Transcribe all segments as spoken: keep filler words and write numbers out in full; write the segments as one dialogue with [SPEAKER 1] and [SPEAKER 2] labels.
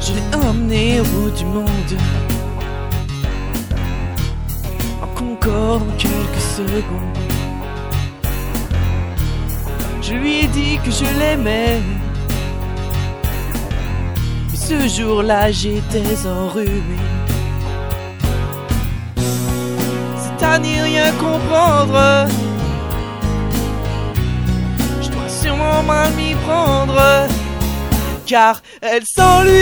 [SPEAKER 1] Je l'ai emmené au bout du monde, en Concorde en quelques secondes. Je lui ai dit que je l'aimais, mais ce jour-là j'étais enrhumé. C'est à n'y rien comprendre, je dois sûrement mal m'y prendre, car elle s'ennuie,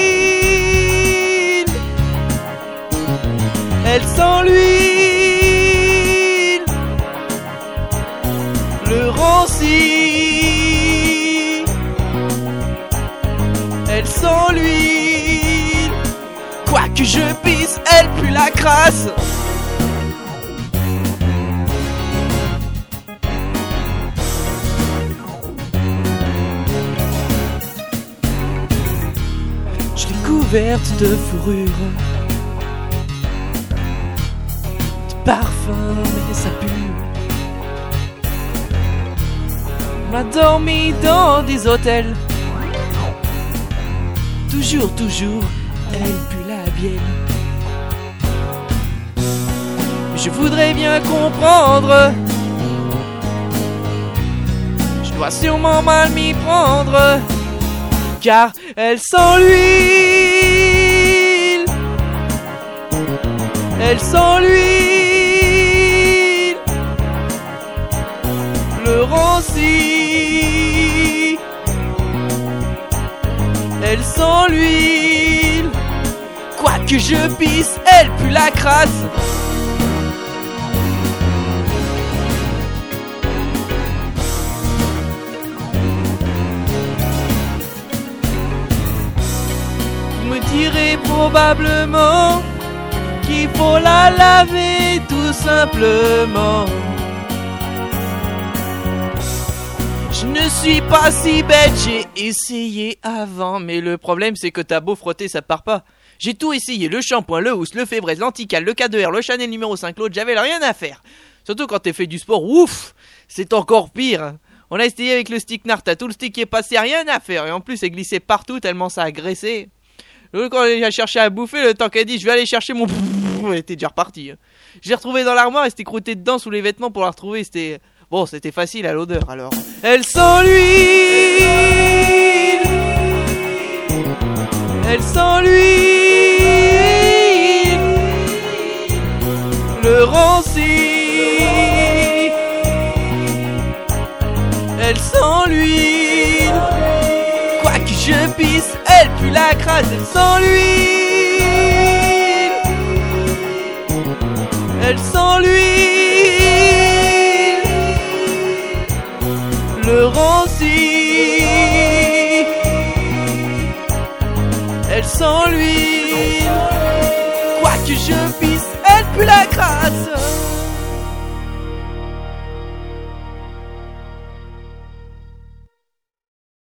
[SPEAKER 1] elle s'ennuie. Le ranci, elle s'ennuie. Quoi que je pisse, elle pue la crasse. Je l'ai couverte de fourrure, de parfum, mais ça pue. On a dormi dans des hôtels, toujours, toujours, elle pue la bielle. Je voudrais bien comprendre, je dois sûrement mal m'y prendre, car elle s'ennuie, elle s'ennuie. Le ranci, elle s'ennuie. Quoi que je pisse, elle pue la crasse. Vous me direz probablement qu'il faut la laver tout simplement. Je ne suis pas si bête, j'ai essayé avant, mais le problème c'est que t'as beau frotter, ça part pas. J'ai tout essayé, le shampoing, le housse, le Fébreze, l'antical, le K deux R, le Chanel numéro cinq, l'autre, j'avais rien à faire. Surtout quand t'es fait du sport, ouf, c'est encore pire. On a essayé avec le stick Nart, t'as tout le stick qui est passé, rien à faire, et en plus c'est glissé partout tellement ça a graissé. L'autre, quand elle a cherché à bouffer, le temps qu'elle dit je vais aller chercher mon... Elle était déjà repartie. Je l'ai retrouvée dans l'armoire, elle s'était croûtée dedans sous les vêtements pour la retrouver, c'était... Bon, c'était facile à l'odeur, alors. Elle s'ennuie, elle s'ennuie. Le ranci, elle s'ennuie. Quoi que je pisse, elle pue la crasse. Elle s'ennuie, elle s'ennuie. Le ranci, elle s'ennuie. Quoi que je pisse, elle pue la crasse.